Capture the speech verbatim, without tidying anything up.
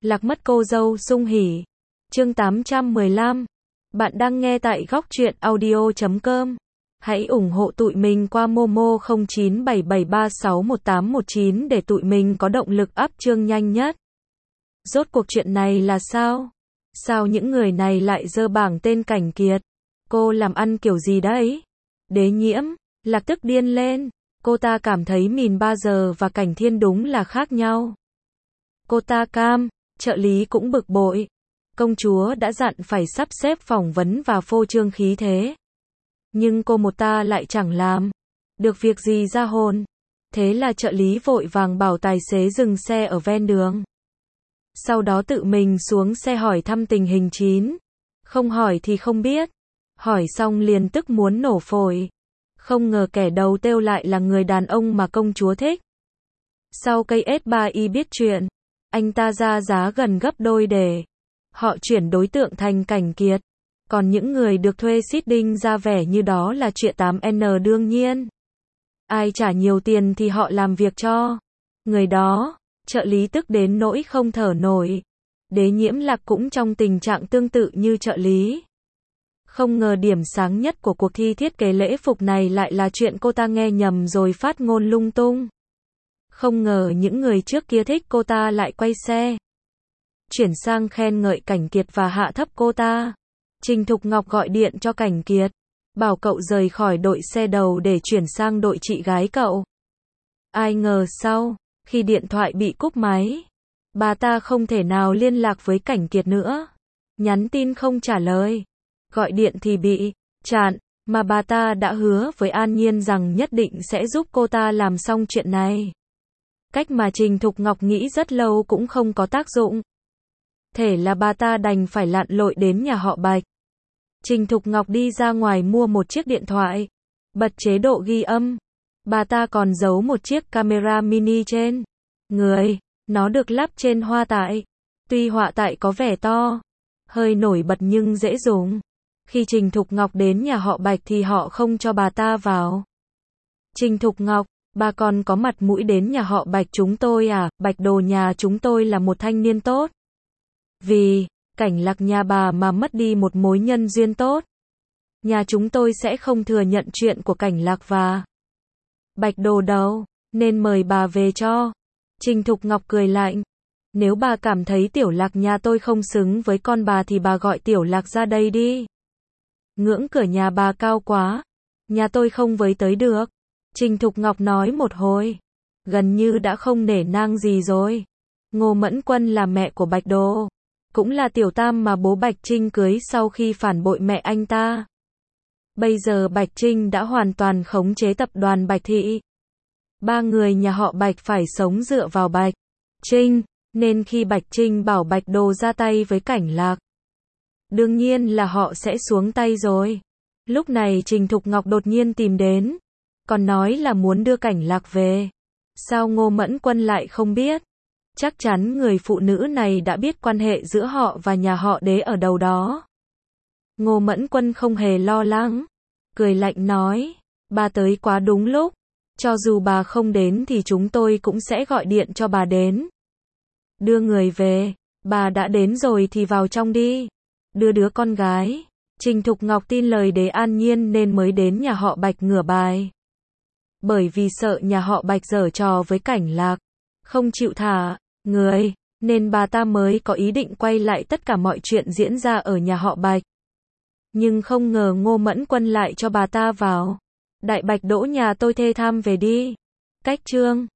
Lạc mất cô dâu sung hỉ. Chương tám trăm mười lăm. Bạn đang nghe tại góc truyện audio chấm com. Hãy ủng hộ tụi mình qua Momo không chín bảy bảy ba sáu một tám một chín để tụi mình có động lực up chương nhanh nhất. Rốt cuộc chuyện này là sao? Sao những người này lại dơ bảng tên Cảnh Kiệt? Cô làm ăn kiểu gì đấy? Đế Nhiễm, Lạc tức điên lên. Cô ta cảm thấy Mìn ba giờ và Cảnh Thiên đúng là khác nhau. Cô ta cam, trợ lý cũng bực bội. Công chúa đã dặn phải sắp xếp phỏng vấn và phô trương khí thế. Nhưng cô một ta lại chẳng làm được việc gì ra hồn. Thế là trợ lý vội vàng bảo tài xế dừng xe ở ven đường. Sau đó tự mình xuống xe hỏi thăm tình hình chín. Không hỏi thì không biết. Hỏi xong liền tức muốn nổ phổi. Không ngờ kẻ đầu têu lại là người đàn ông mà công chúa thích. Sau cây S ba i biết chuyện, anh ta ra giá gần gấp đôi để họ chuyển đối tượng thành Cảnh Kiệt. Còn những người được thuê seeding ra vẻ như đó là chuyện tám N đương nhiên. Ai trả nhiều tiền thì họ làm việc cho người đó. Trợ lý tức đến nỗi không thở nổi. Đế Nhiễm Lạc cũng trong tình trạng tương tự như trợ lý. Không ngờ điểm sáng nhất của cuộc thi thiết kế lễ phục này lại là chuyện cô ta nghe nhầm rồi phát ngôn lung tung. Không ngờ những người trước kia thích cô ta lại quay xe chuyển sang khen ngợi Cảnh Kiệt và hạ thấp cô ta. Trình Thục Ngọc gọi điện cho Cảnh Kiệt, bảo cậu rời khỏi đội xe đầu để chuyển sang đội chị gái cậu. Ai ngờ sau, khi điện thoại bị cúp máy, bà ta không thể nào liên lạc với Cảnh Kiệt nữa. Nhắn tin không trả lời, gọi điện thì bị chặn, mà bà ta đã hứa với An Nhiên rằng nhất định sẽ giúp cô ta làm xong chuyện này. Cách mà Trình Thục Ngọc nghĩ rất lâu cũng không có tác dụng. Thế là bà ta đành phải lặn lội đến nhà họ Bạch. Trình Thục Ngọc đi ra ngoài mua một chiếc điện thoại, bật chế độ ghi âm. Bà ta còn giấu một chiếc camera mini trên người. Nó được lắp trên hoa tại. Tuy họa tại có vẻ to, hơi nổi bật nhưng dễ dùng. Khi Trình Thục Ngọc đến nhà họ Bạch thì họ không cho bà ta vào. Trình Thục Ngọc, bà còn có mặt mũi đến nhà họ Bạch chúng tôi à? Bạch Đồ nhà chúng tôi là một thanh niên tốt. Vì Cảnh Lạc nhà bà mà mất đi một mối nhân duyên tốt, nhà chúng tôi sẽ không thừa nhận chuyện của Cảnh Lạc và Bạch Đồ đâu, nên mời bà về cho. Trình Thục Ngọc cười lạnh. Nếu bà cảm thấy Tiểu Lạc nhà tôi không xứng với con bà thì bà gọi Tiểu Lạc ra đây đi. Ngưỡng cửa nhà bà cao quá, nhà tôi không với tới được. Trình Thục Ngọc nói một hồi, gần như đã không nể nang gì rồi. Ngô Mẫn Quân là mẹ của Bạch Đồ, cũng là tiểu tam mà bố Bạch Trinh cưới sau khi phản bội mẹ anh ta. Bây giờ Bạch Trinh đã hoàn toàn khống chế tập đoàn Bạch Thị. Ba người nhà họ Bạch phải sống dựa vào Bạch Trinh, nên khi Bạch Trinh bảo Bạch Đồ ra tay với Cảnh Lạc, đương nhiên là họ sẽ xuống tay rồi. Lúc này Trình Thục Ngọc đột nhiên tìm đến, còn nói là muốn đưa Cảnh Lạc về. Sao Ngô Mẫn Quân lại không biết? Chắc chắn người phụ nữ này đã biết quan hệ giữa họ và nhà họ Đế ở đâu đó. Ngô Mẫn Quân không hề lo lắng, cười lạnh nói, bà tới quá đúng lúc. Cho dù bà không đến thì chúng tôi cũng sẽ gọi điện cho bà đến đưa người về. Bà đã đến rồi thì vào trong đi, đưa đứa con gái. Trình Thục Ngọc tin lời Đế An Nhiên nên mới đến nhà họ Bạch ngửa bài. Bởi vì sợ nhà họ Bạch giở trò với Cảnh Lạc, không chịu thả người, nên bà ta mới có ý định quay lại tất cả mọi chuyện diễn ra ở nhà họ Bạch. Nhưng không ngờ Ngô Mẫn Quân lại cho bà ta vào. Đại Bạch Đỗ nhà tôi thê tham về đi. Cách chương